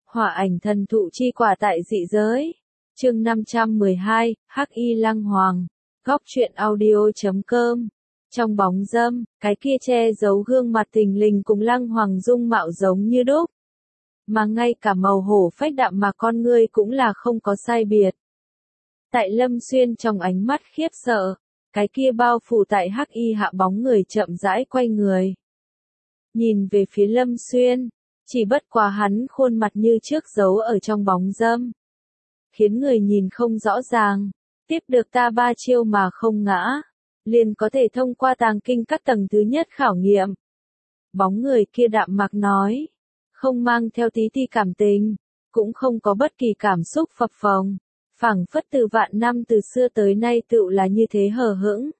Hỏa ảnh thần thụ chi quả tại dị giới. Chương 512, Hắc Y Lăng Hoàng. Góc truyện audio.com. Trong bóng râm, cái kia che giấu gương mặt thình lình cùng Lăng Hoàng dung mạo giống như đúc. Mà ngay cả màu hổ phách đạm mà con ngươi cũng là không có sai biệt. Tại Lâm Xuyên trong ánh mắt khiếp sợ, cái kia bao phủ tại Hắc Y hạ bóng người chậm rãi quay người. Nhìn về phía Lâm Xuyên, chỉ bất quá hắn khuôn mặt như trước giấu ở trong bóng râm. Khiến người nhìn không rõ ràng, tiếp được ta 3 chiêu mà không ngã, liền có thể thông qua tàng kinh các tầng thứ nhất khảo nghiệm. Bóng người kia đạm mạc nói, không mang theo tí ti cảm tình, cũng không có bất kỳ cảm xúc phập phồng, phảng phất từ vạn năm từ xưa tới nay tựu là như thế hờ hững.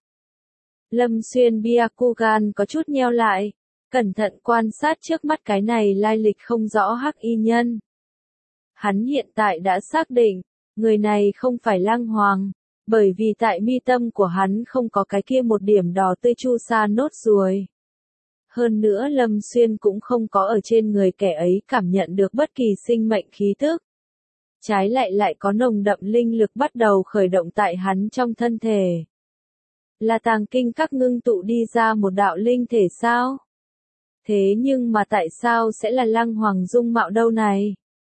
Lâm Xuyên Byakugan có chút nheo lại, cẩn thận quan sát trước mắt cái này lai lịch không rõ Hắc Y nhân. Hắn hiện tại đã xác định, người này không phải Lăng Hoàng, bởi vì tại mi tâm của hắn không có cái kia một điểm đỏ tươi chu sa nốt ruồi. Hơn nữa Lâm Xuyên cũng không có ở trên người kẻ ấy cảm nhận được bất kỳ sinh mệnh khí tức. Trái lại lại có nồng đậm linh lực bắt đầu khởi động tại hắn trong thân thể. Là tàng kinh các ngưng tụ đi ra một đạo linh thể sao? Thế nhưng mà tại sao sẽ là Lăng Hoàng dung mạo đâu này?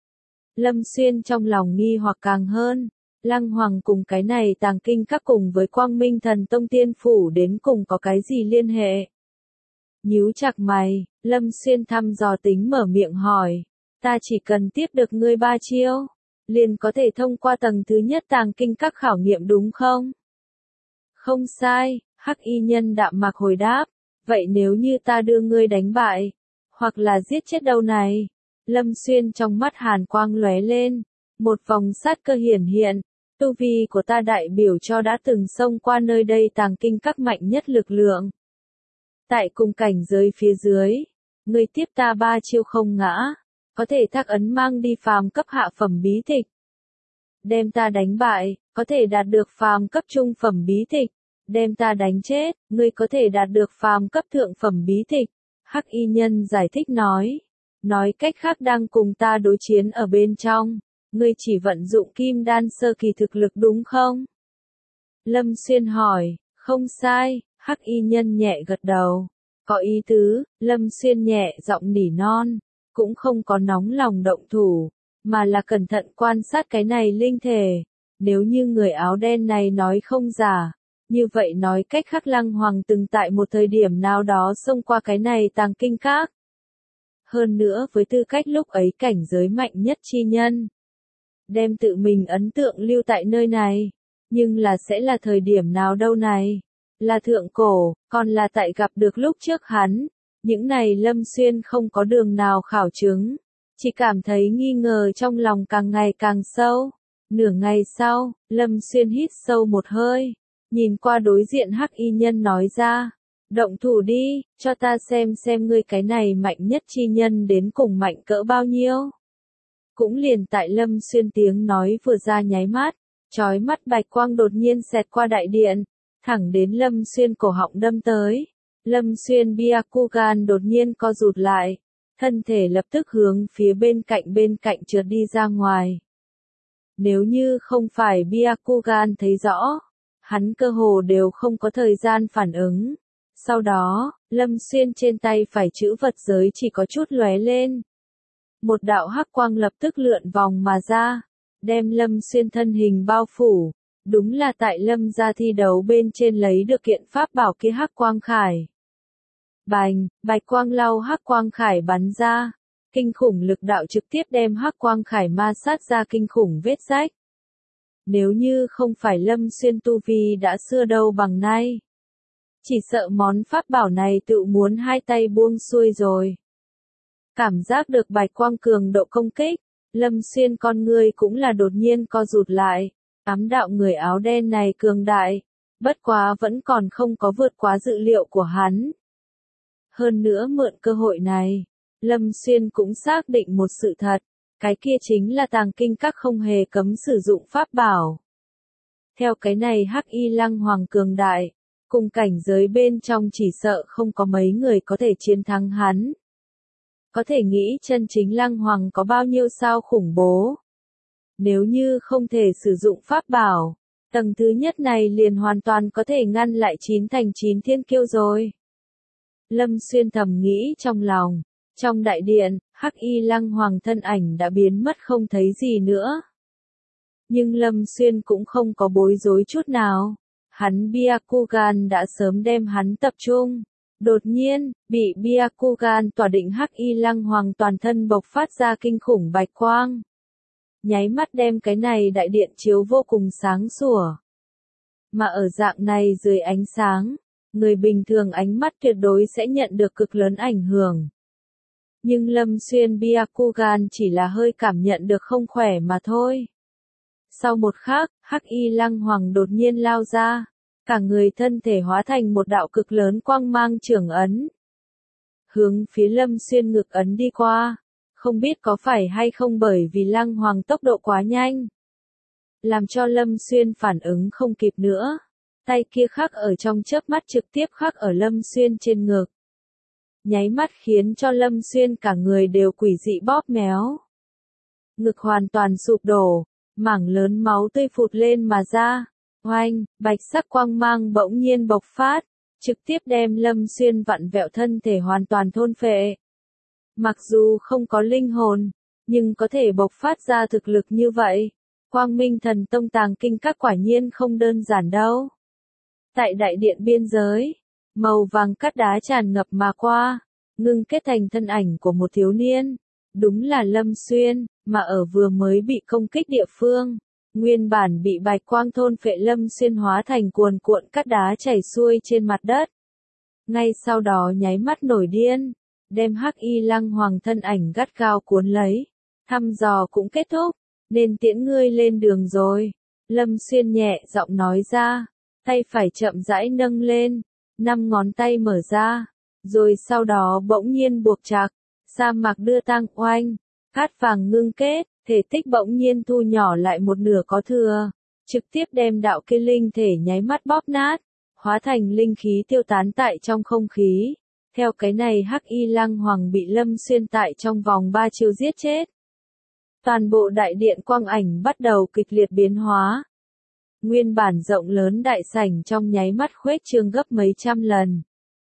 Lâm Xuyên trong lòng nghi hoặc càng hơn, Lăng Hoàng cùng cái này tàng kinh các cùng với Quang Minh Thần Tông Tiên Phủ đến cùng có cái gì liên hệ? Nhíu chặt mày, Lâm Xuyên thăm dò tính mở miệng hỏi, ta chỉ cần tiếp được ngươi 3 chiêu, liền có thể thông qua tầng thứ nhất tàng kinh các khảo nghiệm đúng không? Không sai, Hắc Y nhân đạm mạc hồi đáp, vậy nếu như ta đưa ngươi đánh bại, hoặc là giết chết đâu này? Lâm Xuyên trong mắt hàn quang lóe lên, một vòng sát cơ hiển hiện, tu vi của ta đại biểu cho đã từng xông qua nơi đây tàng kinh các mạnh nhất lực lượng. Tại cùng cảnh giới phía dưới, ngươi tiếp ta 3 chiêu không ngã, có thể thác ấn mang đi phàm cấp hạ phẩm bí tịch. Đem ta đánh bại, có thể đạt được phàm cấp trung phẩm bí tịch. Đem ta đánh chết, ngươi có thể đạt được phàm cấp thượng phẩm bí tịch. Hắc Y nhân giải thích nói cách khác đang cùng ta đối chiến ở bên trong, ngươi chỉ vận dụng kim đan sơ kỳ thực lực đúng không? Lâm Xuyên hỏi, không sai, Hắc Y nhân nhẹ gật đầu. Có ý tứ, Lâm Xuyên nhẹ giọng nỉ non, cũng không có nóng lòng động thủ, mà là cẩn thận quan sát cái này linh thể. Nếu như người áo đen này nói không giả, như vậy nói cách khác Lăng Hoàng từng tại một thời điểm nào đó xông qua cái này tàng kinh các. Hơn nữa với tư cách lúc ấy cảnh giới mạnh nhất chi nhân, đem tự mình ấn tượng lưu tại nơi này, nhưng là sẽ là thời điểm nào đâu này? Là thượng cổ, còn là tại gặp được lúc trước hắn. Những này Lâm Xuyên không có đường nào khảo chứng, chỉ cảm thấy nghi ngờ trong lòng càng ngày càng sâu. Nửa ngày sau, Lâm Xuyên hít sâu một hơi, nhìn qua đối diện Hắc Y nhân nói ra, động thủ đi, cho ta xem ngươi cái này mạnh nhất chi nhân đến cùng mạnh cỡ bao nhiêu. Cũng liền tại Lâm Xuyên tiếng nói vừa ra nháy mắt, chói mắt bạch quang đột nhiên xẹt qua đại điện, thẳng đến Lâm Xuyên cổ họng đâm tới. Lâm Xuyên Byakugan đột nhiên co rụt lại, thân thể lập tức hướng phía bên cạnh trượt đi ra ngoài. Nếu như không phải Byakugan thấy rõ, hắn cơ hồ đều không có thời gian phản ứng. Sau đó, Lâm Xuyên trên tay phải chữ vật giới chỉ có chút lóe lên. Một đạo hắc quang lập tức lượn vòng mà ra, đem Lâm Xuyên thân hình bao phủ. Đúng là tại Lâm gia thi đấu bên trên lấy được kiện pháp bảo kia hắc quang khải. Bành, bạch quang lau hắc quang khải bắn ra. Kinh khủng lực đạo trực tiếp đem hắc quang khải ma sát ra kinh khủng vết rách. Nếu như không phải Lâm Xuyên tu vi đã xưa đâu bằng nay, chỉ sợ món pháp bảo này tự muốn hai tay buông xuôi rồi. Cảm giác được bạch quang cường độ công kích, Lâm Xuyên con ngươi cũng là đột nhiên co rụt lại. Ám đạo người áo đen này cường đại, bất quá vẫn còn không có vượt quá dự liệu của hắn. Hơn nữa mượn cơ hội này, Lâm Xuyên cũng xác định một sự thật, cái kia chính là tàng kinh các không hề cấm sử dụng pháp bảo. Theo cái này Hắc Y Lăng Hoàng cường đại, cùng cảnh giới bên trong chỉ sợ không có mấy người có thể chiến thắng hắn. Có thể nghĩ chân chính Lăng Hoàng có bao nhiêu sao khủng bố. Nếu như không thể sử dụng pháp bảo, tầng thứ nhất này liền hoàn toàn có thể ngăn lại 9 thành 9 thiên kiêu rồi. Lâm Xuyên thầm nghĩ trong lòng. Trong đại điện, Hắc Y Lăng Hoàng thân ảnh đã biến mất không thấy gì nữa. Nhưng Lâm Xuyên cũng không có bối rối chút nào. Hắn Byakugan đã sớm đem hắn tập trung. Đột nhiên, bị Byakugan tỏa định Hắc Y Lăng Hoàng toàn thân bộc phát ra kinh khủng bạch quang. Nháy mắt đem cái này đại điện chiếu vô cùng sáng sủa. Mà ở dạng này dưới ánh sáng, người bình thường ánh mắt tuyệt đối sẽ nhận được cực lớn ảnh hưởng. Nhưng Lâm Xuyên Byakugan chỉ là hơi cảm nhận được không khỏe mà thôi. Sau một khắc, Hắc Y Lăng Hoàng đột nhiên lao ra, cả người thân thể hóa thành một đạo cực lớn quang mang trưởng ấn. Hướng phía Lâm Xuyên ngực ấn đi qua, không biết có phải hay không bởi vì Lăng Hoàng tốc độ quá nhanh. Làm cho Lâm Xuyên phản ứng không kịp nữa, tay kia khắc ở trong chớp mắt trực tiếp khắc ở Lâm Xuyên trên ngực. Nháy mắt khiến cho Lâm Xuyên cả người đều quỷ dị bóp méo. Ngực hoàn toàn sụp đổ, mảng lớn máu tươi phụt lên mà ra. Oanh, bạch sắc quang mang bỗng nhiên bộc phát, trực tiếp đem Lâm Xuyên vặn vẹo thân thể hoàn toàn thôn phệ. Mặc dù không có linh hồn, nhưng có thể bộc phát ra thực lực như vậy. Quang Minh Thần Tông tàng kinh các quả nhiên không đơn giản đâu. Tại đại điện biên giới, màu vàng cát đá tràn ngập mà qua, ngưng kết thành thân ảnh của một thiếu niên. Đúng là Lâm Xuyên, mà ở vừa mới bị công kích địa phương. Nguyên bản bị bạch quang thôn phệ Lâm Xuyên hóa thành cuồn cuộn cát đá chảy xuôi trên mặt đất. Ngay sau đó nháy mắt nổi điên, đem Hắc Y Lăng Hoàng thân ảnh gắt gao cuốn lấy. Thăm dò cũng kết thúc, nên tiễn ngươi lên đường rồi. Lâm Xuyên nhẹ giọng nói ra, tay phải chậm rãi nâng lên, 5 ngón tay mở ra, rồi sau đó bỗng nhiên buộc chặt, sa mạc đưa tang oanh, cát vàng ngưng kết, thể tích bỗng nhiên thu nhỏ lại một nửa có thừa, trực tiếp đem đạo kia linh thể nháy mắt bóp nát, hóa thành linh khí tiêu tán tại trong không khí. Theo cái này Hắc Y Lăng Hoàng bị Lâm Xuyên tại trong vòng 3 chiêu giết chết. Toàn bộ đại điện quang ảnh bắt đầu kịch liệt biến hóa. Nguyên bản rộng lớn đại sảnh trong nháy mắt khuếch trương gấp mấy trăm lần.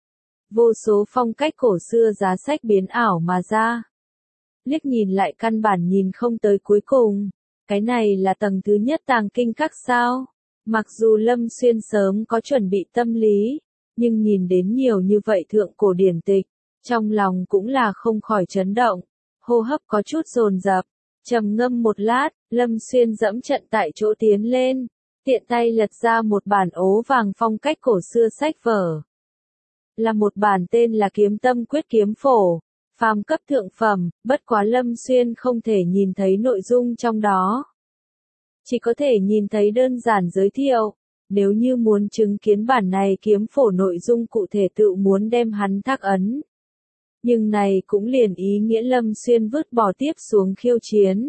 Vô số phong cách cổ xưa giá sách biến ảo mà ra. Liếc nhìn lại căn bản nhìn không tới cuối cùng. Cái này là tầng thứ nhất tàng kinh các sao. Mặc dù Lâm Xuyên sớm có chuẩn bị tâm lý, nhưng nhìn đến nhiều như vậy thượng cổ điển tịch, trong lòng cũng là không khỏi chấn động, hô hấp có chút dồn dập. Trầm ngâm một lát, Lâm Xuyên dẫm trận tại chỗ tiến lên, tiện tay lật ra một bản ố vàng phong cách cổ xưa sách vở. Là một bản tên là Kiếm Tâm Quyết Kiếm Phổ, phàm cấp thượng phẩm, bất quá Lâm Xuyên không thể nhìn thấy nội dung trong đó. Chỉ có thể nhìn thấy đơn giản giới thiệu, nếu như muốn chứng kiến bản này kiếm phổ nội dung cụ thể tự muốn đem hắn thác ấn. Nhưng này cũng liền ý nghĩa Lâm Xuyên vứt bỏ tiếp xuống khiêu chiến.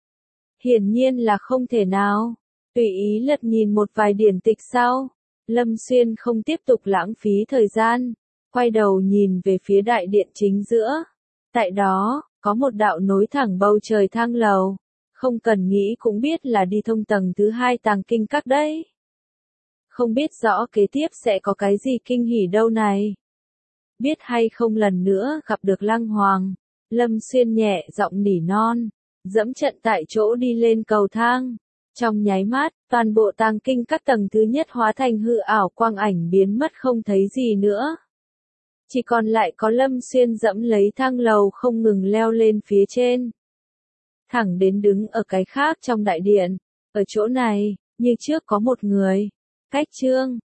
Hiển nhiên là không thể nào. Tùy ý lật nhìn một vài điển tịch sau, Lâm Xuyên không tiếp tục lãng phí thời gian, quay đầu nhìn về phía đại điện chính giữa. Tại đó, có một đạo nối thẳng bầu trời thang lầu, không cần nghĩ cũng biết là đi thông tầng thứ 2 tàng kinh các đấy. Không biết rõ kế tiếp sẽ có cái gì kinh hỉ đâu này. Biết hay không lần nữa gặp được Lăng Hoàng, Lâm Xuyên nhẹ giọng nỉ non, dẫm trận tại chỗ đi lên cầu thang. Trong nháy mắt, toàn bộ tàng kinh các tầng thứ nhất hóa thành hư ảo quang ảnh biến mất không thấy gì nữa. Chỉ còn lại có Lâm Xuyên dẫm lấy thang lầu không ngừng leo lên phía trên. Thẳng đến đứng ở cái khác trong đại điện, ở chỗ này, như trước có một người. Cách chương